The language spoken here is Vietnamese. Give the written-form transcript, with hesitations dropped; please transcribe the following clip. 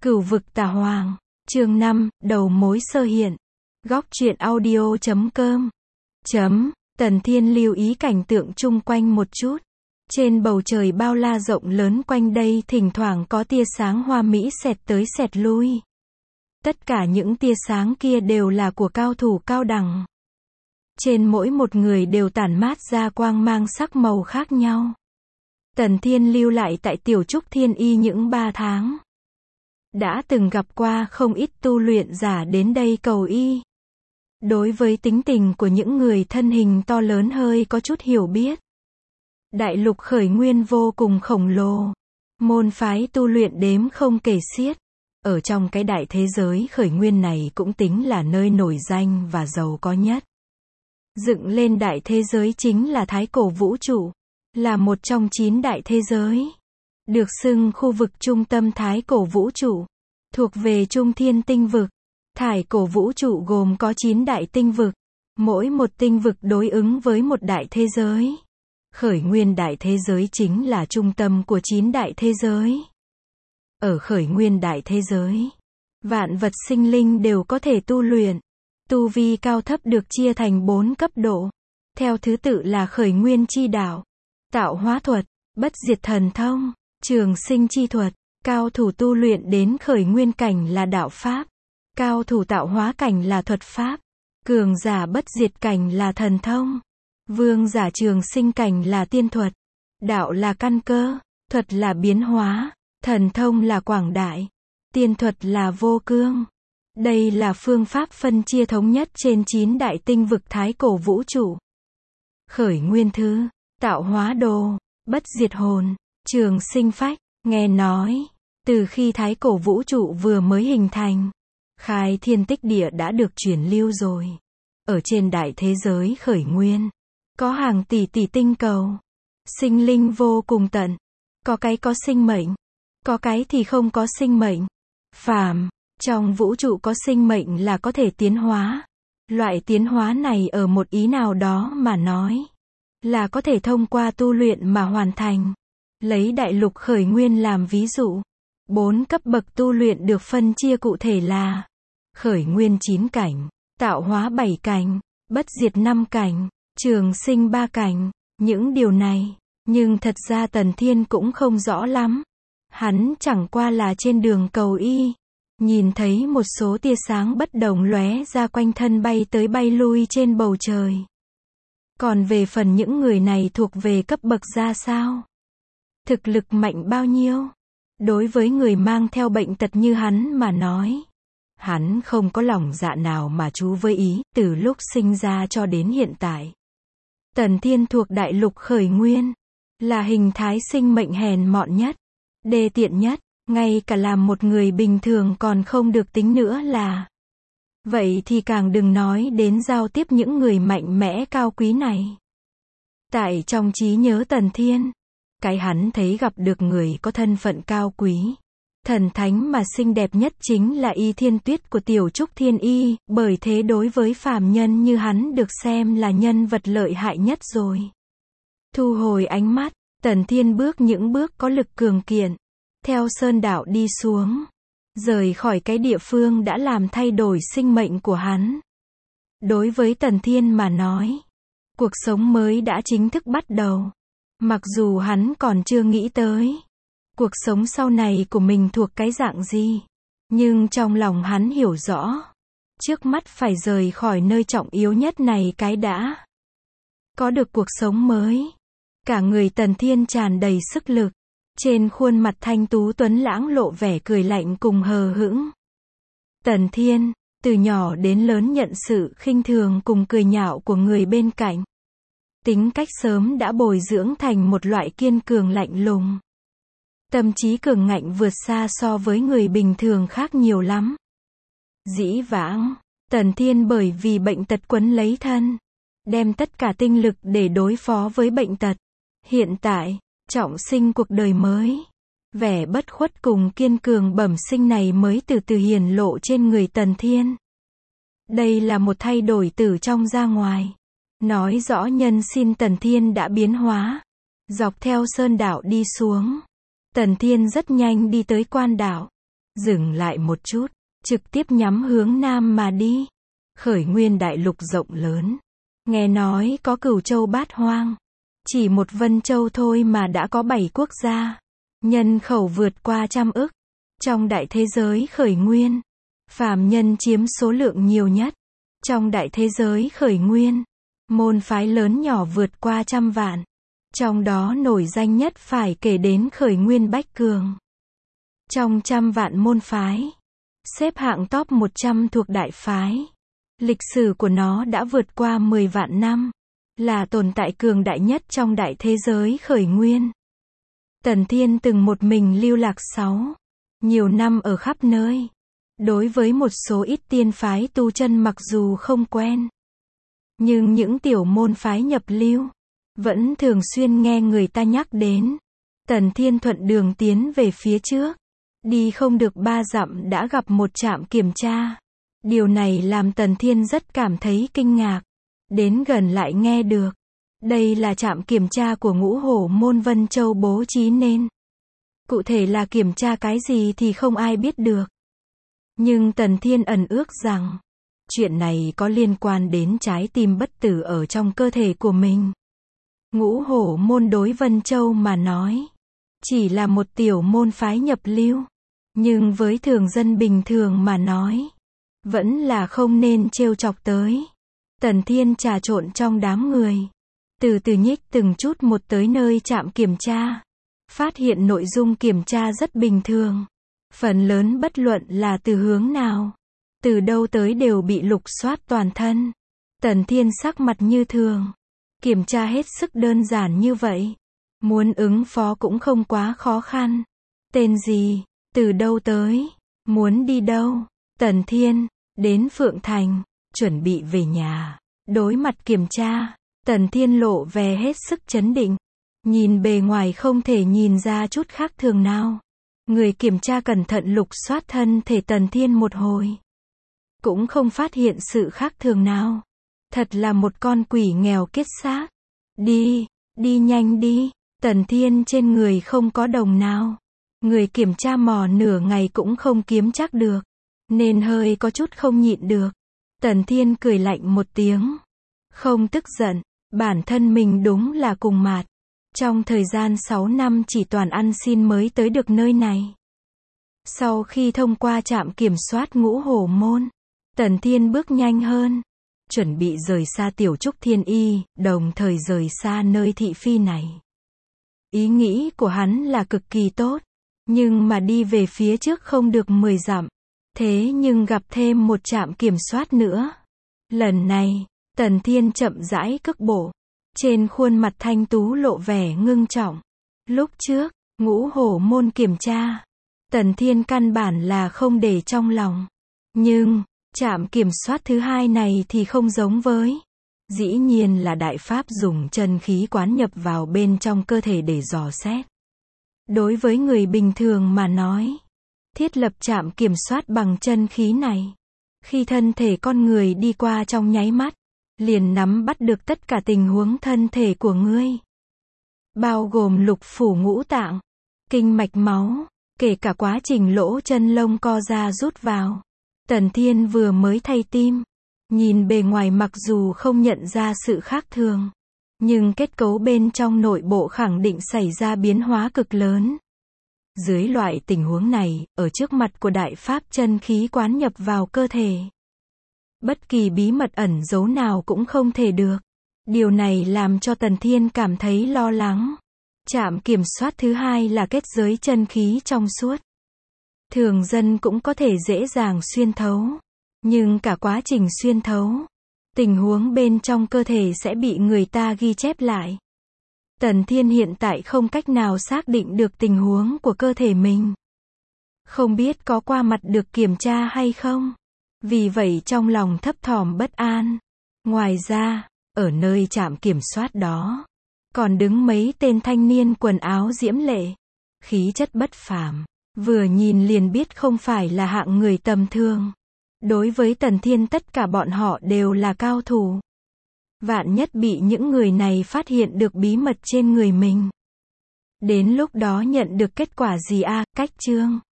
Cửu vực Tà Hoàng, chương 5, đầu mối sơ hiện. Góc truyện audio.com. Tần Thiên lưu ý cảnh tượng chung quanh một chút. Trên bầu trời bao la rộng lớn quanh đây thỉnh thoảng có tia sáng hoa mỹ xẹt tới xẹt lui. Tất cả những tia sáng kia đều là của cao thủ cao đẳng. Trên mỗi một người đều tản mát ra quang mang sắc màu khác nhau. Tần Thiên lưu lại tại Tiểu Trúc Thiên Y những 3 tháng. Đã từng gặp qua không ít tu luyện giả đến đây cầu y. Đối với tính tình của những người thân hình to lớn hơi có chút hiểu biết. Đại lục khởi nguyên vô cùng khổng lồ. Môn phái tu luyện đếm không kể xiết. Ở trong cái đại thế giới khởi nguyên này cũng tính là nơi nổi danh và giàu có nhất. Dựng lên đại thế giới chính là Thái Cổ Vũ Trụ. Là một trong 9 đại thế giới. Được xưng khu vực trung tâm Thái Cổ Vũ Trụ. Thuộc về Trung Thiên tinh vực. Thái Cổ Vũ Trụ gồm có 9 đại tinh vực. Mỗi một tinh vực đối ứng với một đại thế giới. Khởi nguyên đại thế giới chính là trung tâm của 9 đại thế giới. Ở khởi nguyên đại thế giới, vạn vật sinh linh đều có thể tu luyện. Tu vi cao thấp được chia thành 4 cấp độ. Theo thứ tự là khởi nguyên chi đạo, tạo hóa thuật, bất diệt thần thông, trường sinh chi thuật. Cao thủ tu luyện đến khởi nguyên cảnh là đạo pháp. Cao thủ tạo hóa cảnh là thuật pháp. Cường giả bất diệt cảnh là thần thông. Vương giả trường sinh cảnh là tiên thuật. Đạo là căn cơ, thuật là biến hóa, thần thông là quảng đại, tiên thuật là vô cương. Đây là phương pháp phân chia thống nhất trên 9 đại tinh vực Thái Cổ Vũ Trụ. Khởi nguyên thứ, tạo hóa đồ, bất diệt hồn, trường sinh phách. Nghe nói, từ khi Thái Cổ Vũ Trụ vừa mới hình thành, khai thiên tích địa đã được truyền lưu rồi. Ở trên đại thế giới khởi nguyên, có hàng tỷ tỷ tinh cầu. Sinh linh vô cùng tận. Có cái có sinh mệnh, có cái thì không có sinh mệnh. Phàm, trong vũ trụ có sinh mệnh là có thể tiến hóa. Loại tiến hóa này ở một ý nào đó mà nói, là có thể thông qua tu luyện mà hoàn thành. Lấy đại lục khởi nguyên làm ví dụ. 4 cấp bậc tu luyện được phân chia cụ thể là khởi nguyên 9 cảnh, tạo hóa 7 cảnh, bất diệt 5 cảnh, trường sinh 3 cảnh. Những điều này, nhưng thật ra Tần Thiên cũng không rõ lắm. Hắn chẳng qua là trên đường cầu y, nhìn thấy một số tia sáng bất đồng lóe ra quanh thân bay tới bay lui trên bầu trời. Còn về phần những người này thuộc về cấp bậc ra sao? Thực lực mạnh bao nhiêu? Đối với người mang theo bệnh tật như hắn mà nói, hắn không có lòng dạ nào mà chú với ý, từ lúc sinh ra cho đến hiện tại. Tần Thiên thuộc đại lục khởi nguyên, là hình thái sinh mệnh hèn mọn nhất, đê tiện nhất, ngay cả làm một người bình thường còn không được tính nữa là. Vậy thì càng đừng nói đến giao tiếp những người mạnh mẽ cao quý này. Tại trong trí nhớ Tần Thiên, cái hắn thấy gặp được người có thân phận cao quý, thần thánh mà xinh đẹp nhất chính là Y Thiên Tuyết của Tiểu Trúc Thiên Y, bởi thế đối với phàm nhân như hắn được xem là nhân vật lợi hại nhất rồi. Thu hồi ánh mắt, Tần Thiên bước những bước có lực cường kiện, theo sơn đạo đi xuống, rời khỏi cái địa phương đã làm thay đổi sinh mệnh của hắn. Đối với Tần Thiên mà nói, cuộc sống mới đã chính thức bắt đầu. Mặc dù hắn còn chưa nghĩ tới cuộc sống sau này của mình thuộc cái dạng gì, nhưng trong lòng hắn hiểu rõ, trước mắt phải rời khỏi nơi trọng yếu nhất này cái đã. Có được cuộc sống mới, cả người Tần Thiên tràn đầy sức lực, trên khuôn mặt thanh tú tuấn lãng lộ vẻ cười lạnh cùng hờ hững. Tần Thiên, từ nhỏ đến lớn nhận sự khinh thường cùng cười nhạo của người bên cạnh. Tính cách sớm đã bồi dưỡng thành một loại kiên cường lạnh lùng. Tâm trí cường ngạnh vượt xa so với người bình thường khác nhiều lắm. Dĩ vãng, Tần Thiên bởi vì bệnh tật quấn lấy thân, đem tất cả tinh lực để đối phó với bệnh tật. Hiện tại, trọng sinh cuộc đời mới, vẻ bất khuất cùng kiên cường bẩm sinh này mới từ từ hiển lộ trên người Tần Thiên. Đây là một thay đổi từ trong ra ngoài. Nói rõ nhân sinh Tần Thiên đã biến hóa. Dọc theo sơn đảo đi xuống, Tần Thiên rất nhanh đi tới quan đảo. Dừng lại một chút, trực tiếp nhắm hướng nam mà đi. Khởi nguyên đại lục rộng lớn. Nghe nói có Cửu Châu Bát Hoang. Chỉ một Vân Châu thôi mà đã có 7 quốc gia. Nhân khẩu vượt qua 100 ức. Trong đại thế giới khởi nguyên, phàm nhân chiếm số lượng nhiều nhất. Trong đại thế giới khởi nguyên, môn phái lớn nhỏ vượt qua 100 vạn. Trong đó nổi danh nhất phải kể đến khởi nguyên Bách Cường. Trong 100 vạn môn phái, xếp hạng top 100 thuộc đại phái. Lịch sử của nó đã vượt qua 10 vạn năm, là tồn tại cường đại nhất trong đại thế giới khởi nguyên. Tần Thiên từng một mình lưu lạc nhiều năm ở khắp nơi. Đối với một số ít tiên phái tu chân mặc dù không quen, nhưng những tiểu môn phái nhập lưu, vẫn thường xuyên nghe người ta nhắc đến. Tần Thiên thuận đường tiến về phía trước. Đi không được 3 dặm đã gặp một trạm kiểm tra. Điều này làm Tần Thiên rất cảm thấy kinh ngạc. Đến gần lại nghe được. Đây là trạm kiểm tra của Ngũ Hổ Môn Vân Châu bố trí nên. Cụ thể là kiểm tra cái gì thì không ai biết được. Nhưng Tần Thiên ẩn ước rằng, chuyện này có liên quan đến trái tim bất tử ở trong cơ thể của mình. Ngũ Hổ Môn đối Vân Châu mà nói, chỉ là một tiểu môn phái nhập lưu. Nhưng với thường dân bình thường mà nói, vẫn là không nên trêu chọc tới. Tần Thiên trà trộn trong đám người, từ từ nhích từng chút một tới nơi trạm kiểm tra. Phát hiện nội dung kiểm tra rất bình thường. Phần lớn bất luận là từ hướng nào, từ đâu tới đều bị lục soát toàn thân. Tần Thiên sắc mặt như thường. Kiểm tra hết sức đơn giản như vậy. Muốn ứng phó cũng không quá khó khăn. Tên gì? Từ đâu tới? Muốn đi đâu? Tần Thiên, đến Phượng Thành, chuẩn bị về nhà. Đối mặt kiểm tra, Tần Thiên lộ vẻ hết sức chấn định. Nhìn bề ngoài không thể nhìn ra chút khác thường nào. Người kiểm tra cẩn thận lục soát thân thể Tần Thiên một hồi. Cũng không phát hiện sự khác thường nào. Thật là một con quỷ nghèo kiết xác. Đi nhanh đi. Tần Thiên trên người không có đồng nào. Người kiểm tra mò nửa ngày cũng không kiếm chắc được. Nên hơi có chút không nhịn được. Tần Thiên cười lạnh một tiếng. Không tức giận. Bản thân mình đúng là cùng mạt. Trong thời gian 6 năm chỉ toàn ăn xin mới tới được nơi này. Sau khi thông qua trạm kiểm soát Ngũ Hổ Môn, Tần Thiên bước nhanh hơn. Chuẩn bị rời xa Tiểu Trúc Thiên Y, đồng thời rời xa nơi thị phi này. Ý nghĩ của hắn là cực kỳ tốt. Nhưng mà đi về phía trước không được 10 dặm. Thế nhưng gặp thêm một trạm kiểm soát nữa. Lần này, Tần Thiên chậm rãi cước bộ. Trên khuôn mặt thanh tú lộ vẻ ngưng trọng. Lúc trước, Ngũ Hổ Môn kiểm tra, Tần Thiên căn bản là không để trong lòng. Nhưng, trạm kiểm soát thứ hai này thì không giống với. Dĩ nhiên là đại pháp dùng chân khí quán nhập vào bên trong cơ thể để dò xét. Đối với người bình thường mà nói, thiết lập trạm kiểm soát bằng chân khí này. Khi thân thể con người đi qua trong nháy mắt, liền nắm bắt được tất cả tình huống thân thể của ngươi. Bao gồm lục phủ ngũ tạng, kinh mạch máu, kể cả quá trình lỗ chân lông co ra rút vào. Tần Thiên vừa mới thay tim. Nhìn bề ngoài mặc dù không nhận ra sự khác thường, nhưng kết cấu bên trong nội bộ khẳng định xảy ra biến hóa cực lớn. Dưới loại tình huống này, ở trước mặt của đại pháp chân khí quán nhập vào cơ thể, bất kỳ bí mật ẩn giấu nào cũng không thể được. Điều này làm cho Tần Thiên cảm thấy lo lắng. Trạm kiểm soát thứ hai là kết giới chân khí trong suốt. Thường dân cũng có thể dễ dàng xuyên thấu. Nhưng cả quá trình xuyên thấu, tình huống bên trong cơ thể sẽ bị người ta ghi chép lại. Tần Thiên hiện tại không cách nào xác định được tình huống của cơ thể mình. Không biết có qua mặt được kiểm tra hay không. Vì vậy trong lòng thấp thỏm bất an. Ngoài ra, ở nơi trạm kiểm soát đó, còn đứng mấy tên thanh niên quần áo diễm lệ, khí chất bất phàm, vừa nhìn liền biết không phải là hạng người tầm thường. Đối với Tần Thiên tất cả bọn họ đều là cao thủ. Vạn nhất bị những người này phát hiện được bí mật trên người mình. Đến lúc đó nhận được kết quả gì a? Cách chương